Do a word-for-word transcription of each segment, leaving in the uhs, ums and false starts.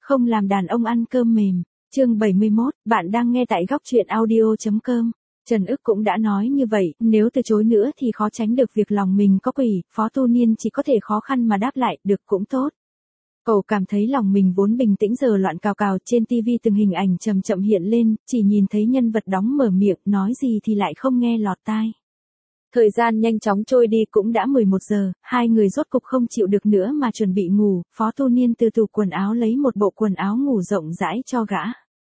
Không làm đàn ông ăn cơm mềm. Chương bảy mươi mốt, bạn đang nghe tại góc truyện audio chấm com. Trần Ức cũng đã nói như vậy, nếu từ chối nữa thì khó tránh được việc lòng mình có quỷ, Phó Tu Niên chỉ có thể khó khăn mà đáp lại, được cũng tốt. Cậu cảm thấy lòng mình vốn bình tĩnh giờ loạn cào cào, trên tivi từng hình ảnh chậm chậm hiện lên, chỉ nhìn thấy nhân vật đóng mở miệng, nói gì thì lại không nghe lọt tai. Thời gian nhanh chóng trôi đi, cũng đã mười một giờ, hai người rốt cục không chịu được nữa mà chuẩn bị ngủ, Phó Tu Niên từ tủ quần áo lấy một bộ quần áo ngủ rộng rãi cho gã.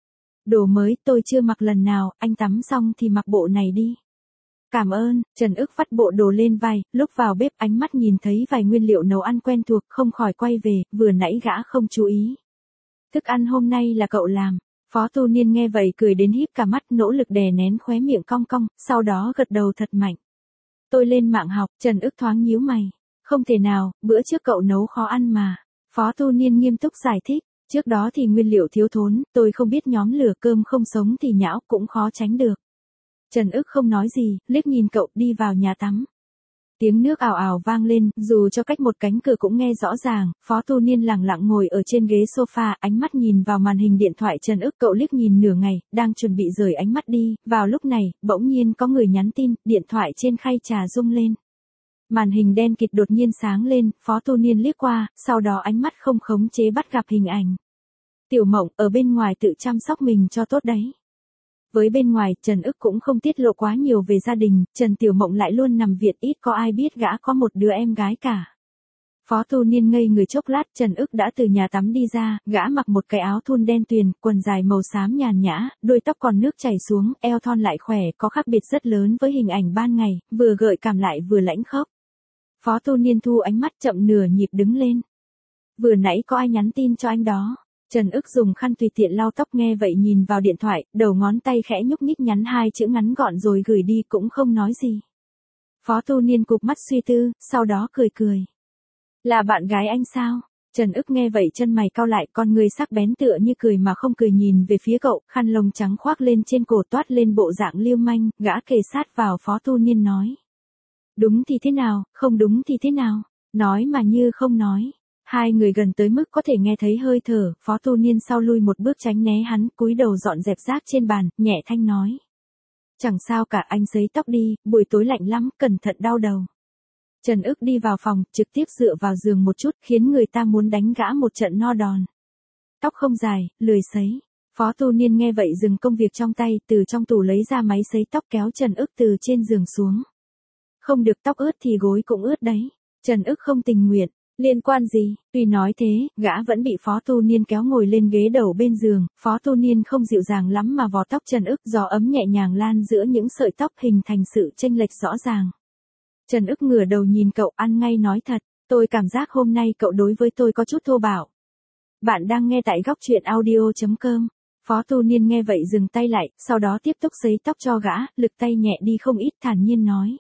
Đồ mới, tôi chưa mặc lần nào, anh tắm xong thì mặc bộ này đi. Cảm ơn. Trần Ức vắt bộ đồ lên vai, lúc vào bếp ánh mắt nhìn thấy vài nguyên liệu nấu ăn quen thuộc, không khỏi quay về, vừa nãy gã không chú ý. Thức ăn hôm nay là cậu làm. Phó Tu Niên nghe vậy cười đến híp cả mắt, nỗ lực đè nén khóe miệng cong cong, sau đó gật đầu thật mạnh. Tôi lên mạng học. Trần Ức thoáng nhíu mày. Không thể nào, bữa trước cậu nấu khó ăn mà. Phó Tu Niên nghiêm túc giải thích. Trước đó thì nguyên liệu thiếu thốn, tôi không biết nhóm lửa, cơm không sống thì nhão, cũng khó tránh được. Trần Ức không nói gì, liếc nhìn cậu đi vào nhà tắm. Tiếng nước ào ào vang lên, dù cho cách một cánh cửa cũng nghe rõ ràng. Phó Tu Niên lẳng lặng ngồi ở trên ghế sofa, ánh mắt nhìn vào màn hình điện thoại Trần Ức. Cậu liếc nhìn nửa ngày, đang chuẩn bị rời ánh mắt đi, vào lúc này, bỗng nhiên có người nhắn tin, điện thoại trên khay trà rung lên. Màn hình đen kịt đột nhiên sáng lên, Phó Tu Niên liếc qua, sau đó ánh mắt không khống chế bắt gặp hình ảnh. Tiểu Mộng, ở bên ngoài tự chăm sóc mình cho tốt đấy. Với bên ngoài, Trần Ức cũng không tiết lộ quá nhiều về gia đình, Trần Tiểu Mộng lại luôn nằm viện, ít có ai biết gã có một đứa em gái cả. Phó Tu Niên ngây người chốc lát, Trần Ức đã từ nhà tắm đi ra, gã mặc một cái áo thun đen tuyền, quần dài màu xám nhàn nhã, đuôi tóc còn nước chảy xuống, eo thon lại khỏe, có khác biệt rất lớn với hình ảnh ban ngày, vừa gợi cảm lại vừa lãnh khốc. Phó Tu Niên thu ánh mắt chậm nửa nhịp đứng lên. Vừa nãy có ai nhắn tin cho anh đó? Trần Ức dùng khăn tùy tiện lau tóc, nghe vậy nhìn vào điện thoại, đầu ngón tay khẽ nhúc nhích nhắn hai chữ ngắn gọn rồi gửi đi, cũng không nói gì. Phó Tu Niên cụp mắt suy tư, sau đó cười cười. Là bạn gái anh sao? Trần Ức nghe vậy chân mày cau lại, con người sắc bén tựa như cười mà không cười nhìn về phía cậu, khăn lông trắng khoác lên trên cổ toát lên bộ dạng lưu manh, gã kề sát vào Phó Tu Niên nói. Đúng thì thế nào, không đúng thì thế nào? Nói mà như không nói. Hai người gần tới mức có thể nghe thấy hơi thở, Phó Tu Niên sau lui một bước tránh né hắn, cúi đầu dọn dẹp rác trên bàn, nhẹ thanh nói. Chẳng sao cả, anh sấy tóc đi, buổi tối lạnh lắm, cẩn thận đau đầu. Trần Ức đi vào phòng, trực tiếp dựa vào giường một chút, khiến người ta muốn đánh gã một trận no đòn. Tóc không dài, lười sấy. Phó Tu Niên nghe vậy dừng công việc trong tay, từ trong tủ lấy ra máy sấy tóc, kéo Trần Ức từ trên giường xuống. Không được, tóc ướt thì gối cũng ướt đấy. Trần Ức không tình nguyện. Liên quan gì? Tuy nói thế, gã vẫn bị Phó Tu Niên kéo ngồi lên ghế đầu bên giường, Phó Tu Niên không dịu dàng lắm mà vò tóc Trần Ức, gió ấm nhẹ nhàng lan giữa những sợi tóc hình thành sự chênh lệch rõ ràng. Trần Ức ngửa đầu nhìn cậu, ăn ngay nói thật, tôi cảm giác hôm nay cậu đối với tôi có chút thô bạo. Bạn đang nghe tại góc truyện audio chấm com. Phó Tu Niên nghe vậy dừng tay lại, sau đó tiếp tục sấy tóc cho gã, lực tay nhẹ đi không ít, thản nhiên nói.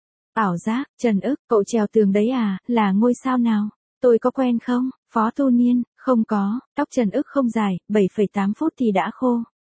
Ảo giác. Trần Ức, cậu trèo tường đấy à, là ngôi sao nào? Tôi có quen không? Phó Tu Niên, không có. Tóc Trần Ức không dài, bảy phẩy tám phút thì đã khô.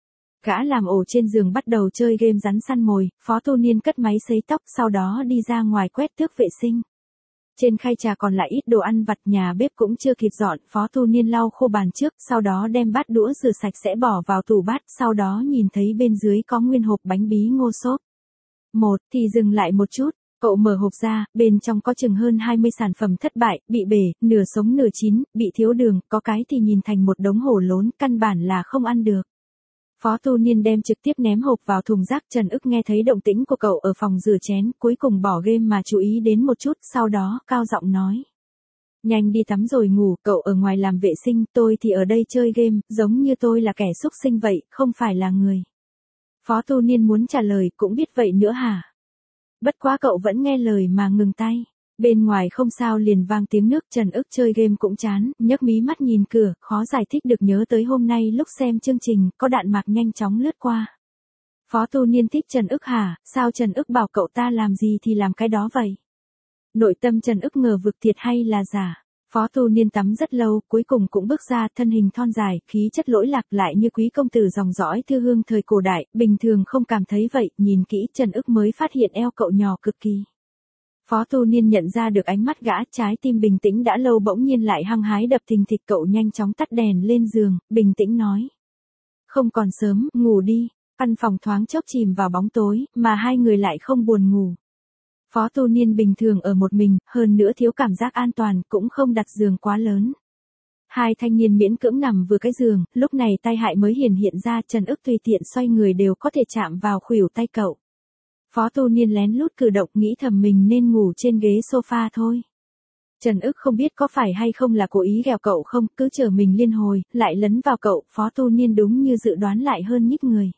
Gã làm ổ trên giường bắt đầu chơi game rắn săn mồi, Phó Tu Niên cất máy sấy tóc, sau đó đi ra ngoài quét tước vệ sinh. Trên khay trà còn lại ít đồ ăn vặt, nhà bếp cũng chưa kịp dọn, Phó Tu Niên lau khô bàn trước, sau đó đem bát đũa rửa sạch sẽ bỏ vào tủ bát, sau đó nhìn thấy bên dưới có nguyên hộp bánh bí ngô xốp. Một, thì dừng lại một chút. Cậu mở hộp ra, bên trong có chừng hơn hai mươi sản phẩm thất bại, bị bể, nửa sống nửa chín, bị thiếu đường, có cái thì nhìn thành một đống hổ lốn, căn bản là không ăn được. Phó Tu Niên đem trực tiếp ném hộp vào thùng rác. Trần Ức nghe thấy động tĩnh của cậu ở phòng rửa chén, cuối cùng bỏ game mà chú ý đến một chút, sau đó cao giọng nói. Nhanh đi tắm rồi ngủ, cậu ở ngoài làm vệ sinh, tôi thì ở đây chơi game, giống như tôi là kẻ xúc sinh vậy, không phải là người. Phó Tu Niên muốn trả lời, cũng biết vậy nữa hả? Bất quá cậu vẫn nghe lời mà ngừng tay. Bên ngoài không sao liền vang tiếng nước, Trần Ức chơi game cũng chán, nhấc mí mắt nhìn cửa, khó giải thích được nhớ tới hôm nay lúc xem chương trình, có đạn mạc nhanh chóng lướt qua. Phó Tu Niên thích Trần Ức hả, sao Trần Ức bảo cậu ta làm gì thì làm cái đó vậy? Nội tâm Trần Ức ngờ vực thiệt hay là giả. Phó Tu Niên tắm rất lâu, cuối cùng cũng bước ra, thân hình thon dài, khí chất lỗi lạc, lại như quý công tử dòng dõi thư hương thời cổ đại, bình thường không cảm thấy vậy, nhìn kỹ Trần Ức mới phát hiện eo cậu nhỏ cực kỳ. Phó Tu Niên nhận ra được ánh mắt gã, trái tim bình tĩnh đã lâu bỗng nhiên lại hăng hái đập thình thịch. Cậu nhanh chóng tắt đèn lên giường, bình tĩnh nói. Không còn sớm, ngủ đi. Căn phòng thoáng chốc chìm vào bóng tối, mà hai người lại không buồn ngủ. Phó Tu Niên bình thường ở một mình, hơn nữa thiếu cảm giác an toàn, cũng không đặt giường quá lớn. Hai thanh niên miễn cưỡng nằm vừa cái giường, lúc này tai hại mới hiển hiện ra. Trần Ức tùy tiện xoay người đều có thể chạm vào khuỷu tay cậu. Phó Tu Niên lén lút cử động, nghĩ thầm mình nên ngủ trên ghế sofa thôi. Trần Ức không biết có phải hay không là cố ý ghẹo cậu không, cứ chờ mình liên hồi, lại lấn vào cậu. Phó Tu Niên đúng như dự đoán lại hơn nhích người.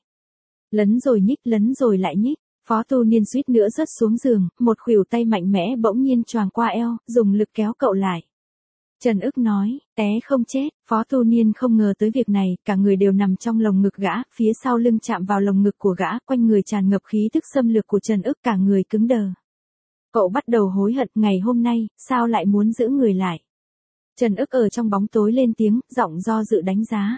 Lấn rồi nhích, lấn rồi lại nhích. Phó Tu Niên suýt nữa rớt xuống giường, một khuỷu tay mạnh mẽ bỗng nhiên choàng qua eo, dùng lực kéo cậu lại. Trần Ức nói, té không chết. Phó Tu Niên không ngờ tới việc này, cả người đều nằm trong lồng ngực gã, phía sau lưng chạm vào lồng ngực của gã, quanh người tràn ngập khí tức xâm lược của Trần Ức, cả người cứng đờ. Cậu bắt đầu hối hận, ngày hôm nay, sao lại muốn giữ người lại. Trần Ức ở trong bóng tối lên tiếng, giọng do dự đánh giá.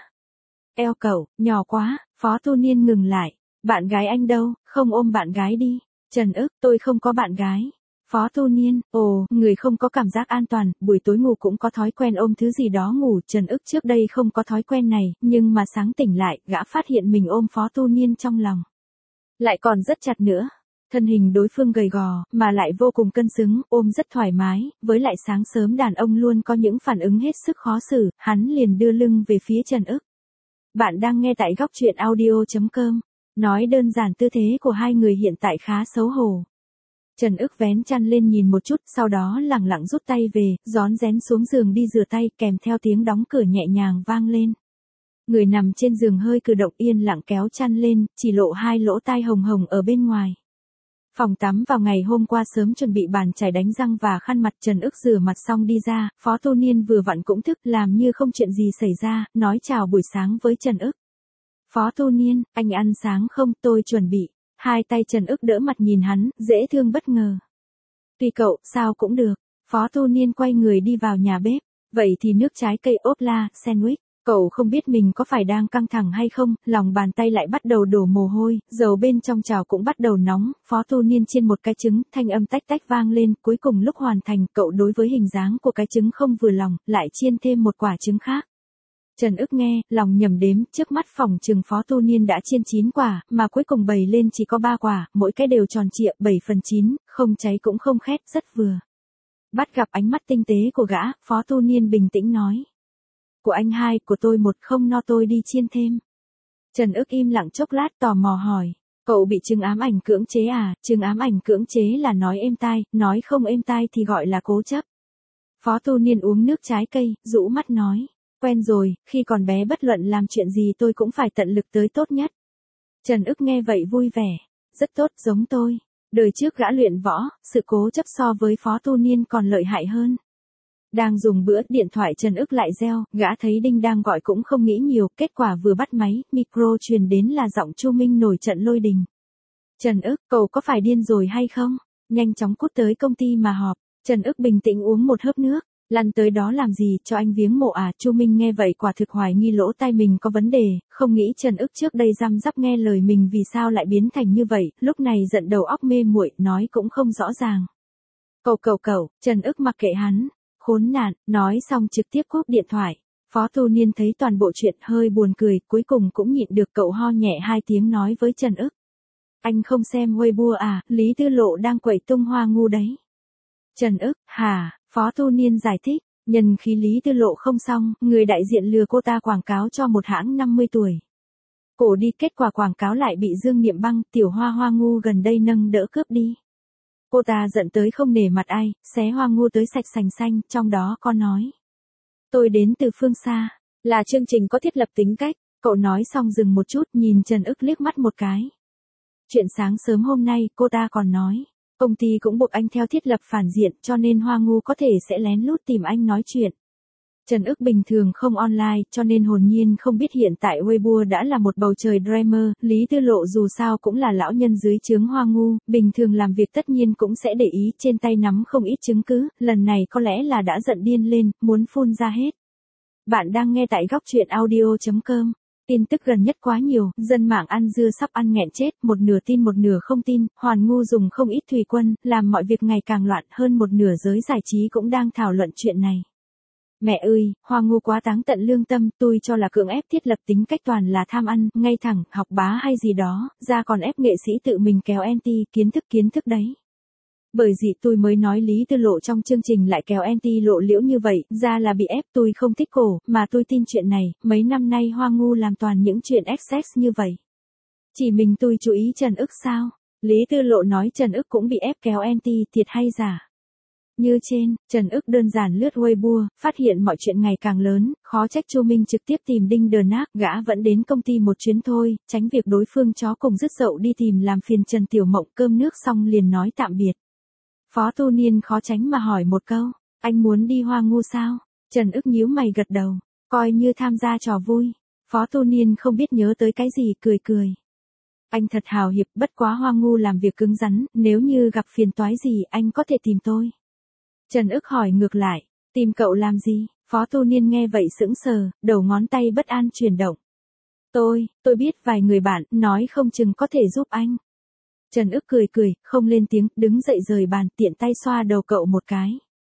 Eo cậu, nhỏ quá. Phó Tu Niên ngừng lại. Bạn gái anh đâu, không ôm bạn gái đi. Trần Ức, tôi không có bạn gái. Phó Tu Niên, ồ, người không có cảm giác an toàn, buổi tối ngủ cũng có thói quen ôm thứ gì đó ngủ. Trần Ức trước đây không có thói quen này, nhưng mà sáng tỉnh lại, gã phát hiện mình ôm Phó Tu Niên trong lòng. Lại còn rất chặt nữa. Thân hình đối phương gầy gò, mà lại vô cùng cân xứng, ôm rất thoải mái, với lại sáng sớm đàn ông luôn có những phản ứng hết sức khó xử, hắn liền đưa lưng về phía Trần Ức. Bạn đang nghe tại góc truyện audio chấm com. Nói đơn giản tư thế của hai người hiện tại khá xấu hổ. Trần Ức vén chăn lên nhìn một chút, sau đó lẳng lặng rút tay về, rón rén xuống giường đi rửa tay, kèm theo tiếng đóng cửa nhẹ nhàng vang lên. Người nằm trên giường hơi cử động, yên lặng kéo chăn lên, chỉ lộ hai lỗ tai hồng hồng ở bên ngoài. Phòng tắm vào ngày hôm qua sớm chuẩn bị bàn chải đánh răng và khăn mặt. Trần Ức rửa mặt xong đi ra, Phó Tu Niên vừa vặn cũng thức, làm như không chuyện gì xảy ra, nói chào buổi sáng với Trần Ức. Phó Tu Niên, anh ăn sáng không, tôi chuẩn bị. Hai tay Trần Ức đỡ mặt nhìn hắn, dễ thương bất ngờ. Tùy cậu, sao cũng được. Phó Tu Niên quay người đi vào nhà bếp. Vậy thì nước trái cây ốp la, sandwich. Cậu không biết mình có phải đang căng thẳng hay không, lòng bàn tay lại bắt đầu đổ mồ hôi, dầu bên trong chảo cũng bắt đầu nóng. Phó Tu Niên chiên một cái trứng, thanh âm tách tách vang lên, cuối cùng lúc hoàn thành, cậu đối với hình dáng của cái trứng không vừa lòng, lại chiên thêm một quả trứng khác. Trần Ức nghe, lòng nhầm đếm, trước mắt phòng trừng Phó Tu Niên đã chiên chín quả, mà cuối cùng bày lên chỉ có ba quả, mỗi cái đều tròn trịa, bảy phần chín, không cháy cũng không khét, rất vừa. Bắt gặp ánh mắt tinh tế của gã, Phó Tu Niên bình tĩnh nói. Của anh hai, của tôi một, không no tôi đi chiên thêm. Trần Ức im lặng chốc lát tò mò hỏi. Cậu bị chứng ám ảnh cưỡng chế à? Chứng ám ảnh cưỡng chế là nói êm tai, nói không êm tai thì gọi là cố chấp. Phó Tu Niên uống nước trái cây, rũ mắt nói. Quen rồi, khi còn bé bất luận làm chuyện gì tôi cũng phải tận lực tới tốt nhất. Trần Ức nghe vậy vui vẻ. Rất tốt, giống tôi. Đời trước gã luyện võ, sự cố chấp so với Phó Tu Niên còn lợi hại hơn. Đang dùng bữa, điện thoại Trần Ức lại reo, gã thấy Đinh đang gọi cũng không nghĩ nhiều, kết quả vừa bắt máy, micro truyền đến là giọng Chu Minh nổi trận lôi đình. Trần Ức, cậu có phải điên rồi hay không? Nhanh chóng cút tới công ty mà họp. Trần Ức bình tĩnh uống một hớp nước. Lăn tới đó làm gì, cho anh viếng mộ à? Chu Minh nghe vậy quả thực hoài nghi lỗ tai mình có vấn đề, không nghĩ Trần Ức trước đây răm rắp nghe lời mình vì sao lại biến thành như vậy, lúc này giận đầu óc mê muội, nói cũng không rõ ràng. Cậu cậu cậu, Trần Ức mặc kệ hắn. Khốn nạn, nói xong trực tiếp cúp điện thoại. Phó Tu Niên thấy toàn bộ chuyện hơi buồn cười, cuối cùng cũng nhịn được, cậu ho nhẹ hai tiếng nói với Trần Ức. Anh không xem Weibo à, Lý Tư Lộ đang quẩy tung hoa ngu đấy. Trần Ức, hả? Phó Tu Niên giải thích, nhân khí Lý Tư Lộ không xong, người đại diện lừa cô ta quảng cáo cho một hãng năm mươi tuổi. Cổ đi, kết quả quảng cáo lại bị Dương Niệm Băng, tiểu hoa hoa ngu gần đây nâng đỡ cướp đi. Cô ta giận tới không nể mặt ai, xé hoa ngu tới sạch sành xanh, trong đó có nói. Tôi đến từ phương xa, là chương trình có thiết lập tính cách, cậu nói xong dừng một chút, nhìn Trần Ức liếc mắt một cái. Chuyện sáng sớm hôm nay, cô ta còn nói, công ty cũng buộc anh theo thiết lập phản diện, cho nên hoa ngu có thể sẽ lén lút tìm anh nói chuyện. Trần Ức bình thường không online, cho nên hồn nhiên không biết hiện tại Weibo đã là một bầu trời drama. Lý Tư Lộ dù sao cũng là lão nhân dưới trướng hoa ngu, bình thường làm việc tất nhiên cũng sẽ để ý, trên tay nắm không ít chứng cứ, lần này có lẽ là đã giận điên lên, muốn phun ra hết. Bạn đang nghe tại góc truyện audio chấm com. Tin tức gần nhất quá nhiều, dân mạng ăn dưa sắp ăn nghẹn chết, một nửa tin một nửa không tin, Hoàn Ngu dùng không ít thủy quân, làm mọi việc ngày càng loạn, hơn một nửa giới giải trí cũng đang thảo luận chuyện này. Mẹ ơi, Hoa Ngu quá táng tận lương tâm, tôi cho là cưỡng ép thiết lập tính cách toàn là tham ăn, ngay thẳng, học bá hay gì đó, ra còn ép nghệ sĩ tự mình kéo anti, kiến thức kiến thức đấy. Bởi gì tôi mới nói Lý Tư Lộ trong chương trình lại kéo anti lộ liễu như vậy, ra là bị ép, tôi không thích cổ, mà tôi tin chuyện này, mấy năm nay Hoa Ngu làm toàn những chuyện excess như vậy. Chỉ mình tôi chú ý Trần Ức sao? Lý Tư Lộ nói Trần Ức cũng bị ép kéo anti, thiệt hay giả? Như trên, Trần Ức đơn giản lướt Weibo, phát hiện mọi chuyện ngày càng lớn, khó trách Chu Minh trực tiếp tìm Đinh Đờ Nác, gã vẫn đến công ty một chuyến thôi, tránh việc đối phương chó cùng dứt dậu đi tìm làm phiền Trần Tiểu Mộng, cơm nước xong liền nói tạm biệt. Phó Tu Niên khó tránh mà hỏi một câu, anh muốn đi Hoa Ngu sao? Trần Ức nhíu mày gật đầu, coi như tham gia trò vui. Phó Tu Niên không biết nhớ tới cái gì, cười cười. Anh thật hào hiệp, bất quá Hoa Ngu làm việc cứng rắn, nếu như gặp phiền toái gì anh có thể tìm tôi. Trần Ức hỏi ngược lại, tìm cậu làm gì? Phó Tu Niên nghe vậy sững sờ, đầu ngón tay bất an chuyển động. Tôi, tôi biết vài người bạn, nói không chừng có thể giúp anh. Trần Ức cười cười, không lên tiếng, đứng dậy rời bàn, tiện tay xoa đầu cậu một cái.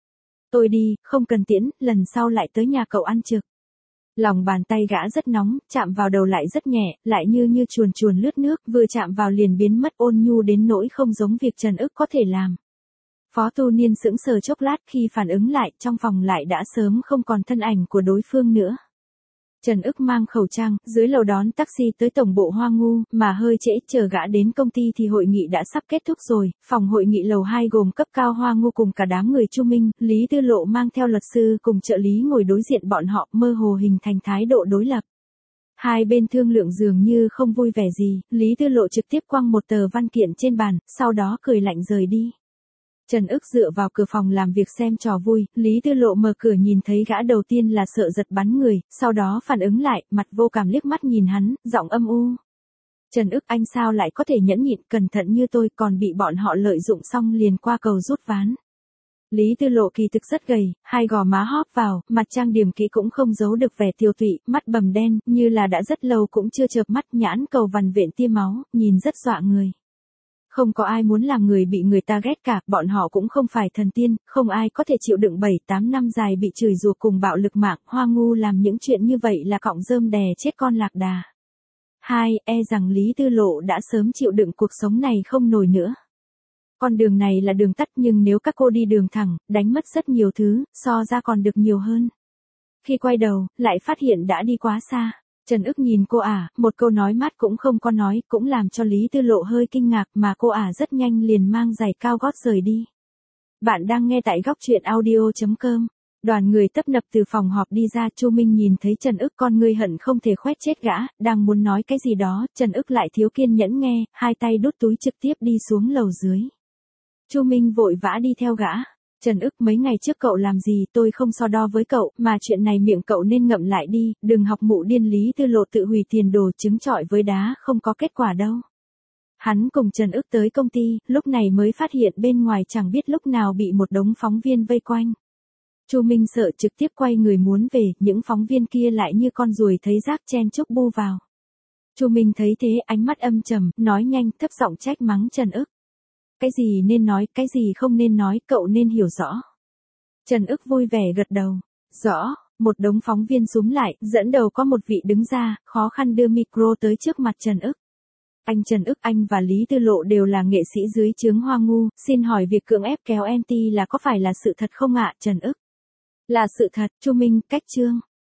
Tôi đi, không cần tiễn, lần sau lại tới nhà cậu ăn trực. Lòng bàn tay gã rất nóng, chạm vào đầu lại rất nhẹ, lại như như chuồn chuồn lướt nước, vừa chạm vào liền biến mất ôn nhu đến nỗi không giống việc Trần Ức có thể làm. Phó Tu Niên sững sờ chốc lát khi phản ứng lại, trong phòng lại đã sớm không còn thân ảnh của đối phương nữa. Trần Ức mang khẩu trang, dưới lầu đón taxi tới tổng bộ Hoa Ngu, mà hơi trễ, chờ gã đến công ty thì hội nghị đã sắp kết thúc rồi, phòng hội nghị lầu hai gồm cấp cao Hoa Ngu cùng cả đám người Chu Minh, Lý Tư Lộ mang theo luật sư cùng trợ lý ngồi đối diện bọn họ, mơ hồ hình thành thái độ đối lập. Hai bên thương lượng dường như không vui vẻ gì, Lý Tư Lộ trực tiếp quăng một tờ văn kiện trên bàn, sau đó cười lạnh rời đi. Trần Ức dựa vào cửa phòng làm việc xem trò vui, Lý Tư Lộ mở cửa nhìn thấy gã đầu tiên là sợ giật bắn người, sau đó phản ứng lại, mặt vô cảm liếc mắt nhìn hắn, giọng âm u. Trần Ức anh sao lại có thể nhẫn nhịn cẩn thận như tôi còn bị bọn họ lợi dụng xong liền qua cầu rút ván. Lý Tư Lộ kỳ thực rất gầy, hai gò má hóp vào, mặt trang điểm kỹ cũng không giấu được vẻ tiêu tụy, mắt bầm đen, như là đã rất lâu cũng chưa chợp mắt, nhãn cầu vằn vện tia máu, nhìn rất dọa người. Không có ai muốn làm người bị người ta ghét cả, bọn họ cũng không phải thần tiên, không ai có thể chịu đựng bảy tám năm dài bị chửi rủa cùng bạo lực mạng, Hoa Ngu làm những chuyện như vậy là cọng rơm đè chết con lạc đà. Hai, e rằng Lý Tư Lộ đã sớm chịu đựng cuộc sống này không nổi nữa. Con đường này là đường tắt nhưng nếu các cô đi đường thẳng, đánh mất rất nhiều thứ, so ra còn được nhiều hơn. Khi quay đầu, lại phát hiện đã đi quá xa. Trần Ức nhìn cô ả, một câu nói mát cũng không có nói, cũng làm cho Lý Tư Lộ hơi kinh ngạc mà cô ả rất nhanh liền mang giày cao gót rời đi. Bạn đang nghe tại góc truyện audio chấm com. Đoàn người tấp nập từ phòng họp đi ra, Chu Minh nhìn thấy Trần Ức con ngươi hận không thể khoét chết gã, đang muốn nói cái gì đó, Trần Ức lại thiếu kiên nhẫn nghe, hai tay đút túi trực tiếp đi xuống lầu dưới. Chu Minh vội vã đi theo gã. Trần Ức mấy ngày trước cậu làm gì tôi không so đo với cậu, mà chuyện này miệng cậu nên ngậm lại đi, đừng học mụ điên Lý Tư Lộ tự hủy tiền đồ trứng trọi với đá không có kết quả đâu. Hắn cùng Trần Ức tới công ty, lúc này mới phát hiện bên ngoài chẳng biết lúc nào bị một đống phóng viên vây quanh. Chu Minh sợ trực tiếp quay người muốn về, những phóng viên kia lại như con ruồi thấy rác chen chúc bu vào. Chu Minh thấy thế ánh mắt âm trầm, nói nhanh thấp giọng trách mắng Trần Ức. Cái gì nên nói, cái gì không nên nói, cậu nên hiểu rõ. Trần Ức vui vẻ gật đầu. Rõ, một đống phóng viên xúm lại, dẫn đầu có một vị đứng ra, khó khăn đưa micro tới trước mặt Trần Ức. Anh Trần Ức, anh và Lý Tư Lộ đều là nghệ sĩ dưới trướng Hoa Ngu, xin hỏi việc cưỡng ép kéo anti là có phải là sự thật không ạ? Trần Ức. Là sự thật, Chu Minh, cách chương.